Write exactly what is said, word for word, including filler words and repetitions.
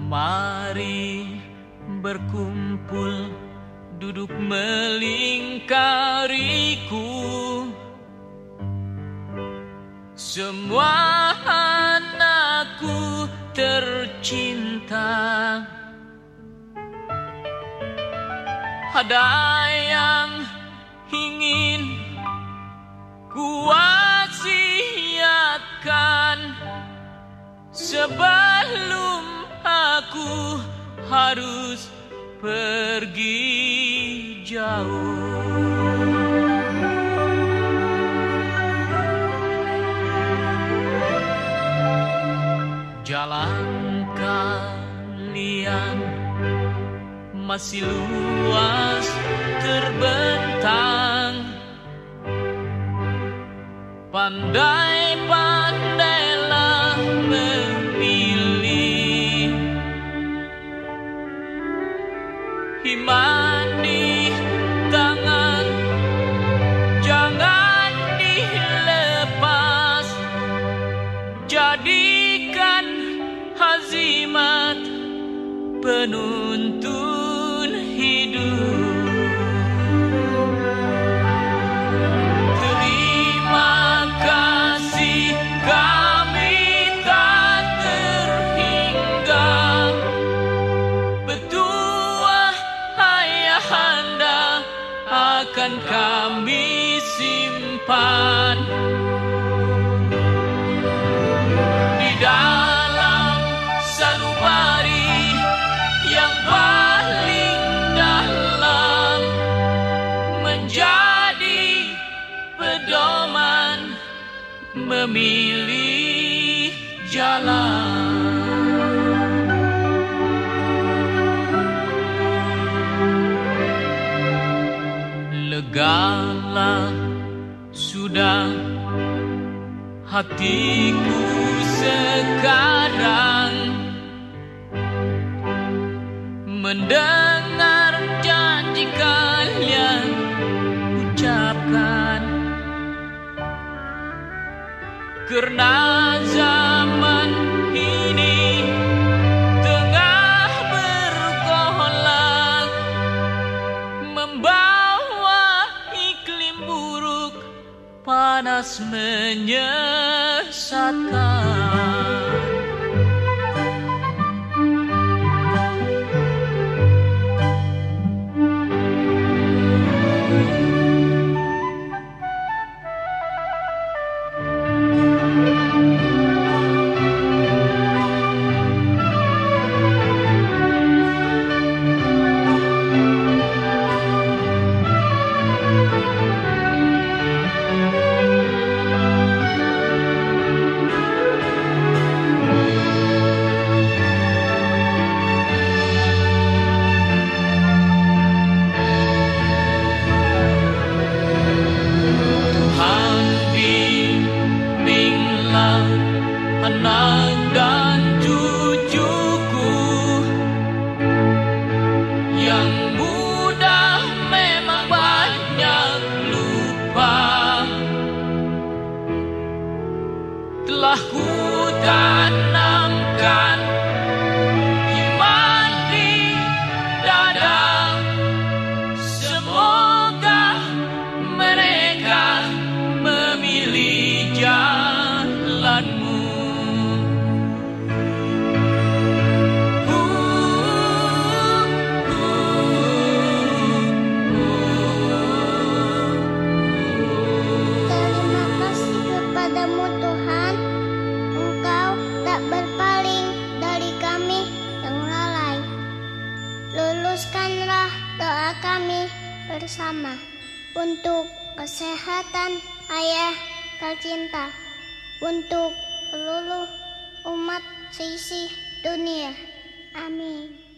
Mari berkumpul, duduk melingkariku, semua anakku tercinta. Ada yang ingin kuwasiatkan sebelum aku harus pergi jauh. Jalan kalian masih luas terbentang, pandai-pandailah memilih. Iman di tangan jangan dilepas, jadikan azimat penuntun hidup. Terima kasih kami tak terhingga, petua ayahanda akan kami simpan di dalam sanubari yang paling dalam, menjadi pedoman memilih jalan. Legalah sudah hatiku sekarang mendengar janji kalian ucapkan, karena zaman ini tengah bergolak, membawa iklim buruk, panas menyesatkan. Anak dan cucuku yang mudah memang banyak lupa, telah ku tanamkan iman di dada. Semoga mereka memilih jalanmu. Luluskanlah doa kami bersama untuk kesehatan ayah tercinta, untuk seluruh umat seisi dunia. Amin.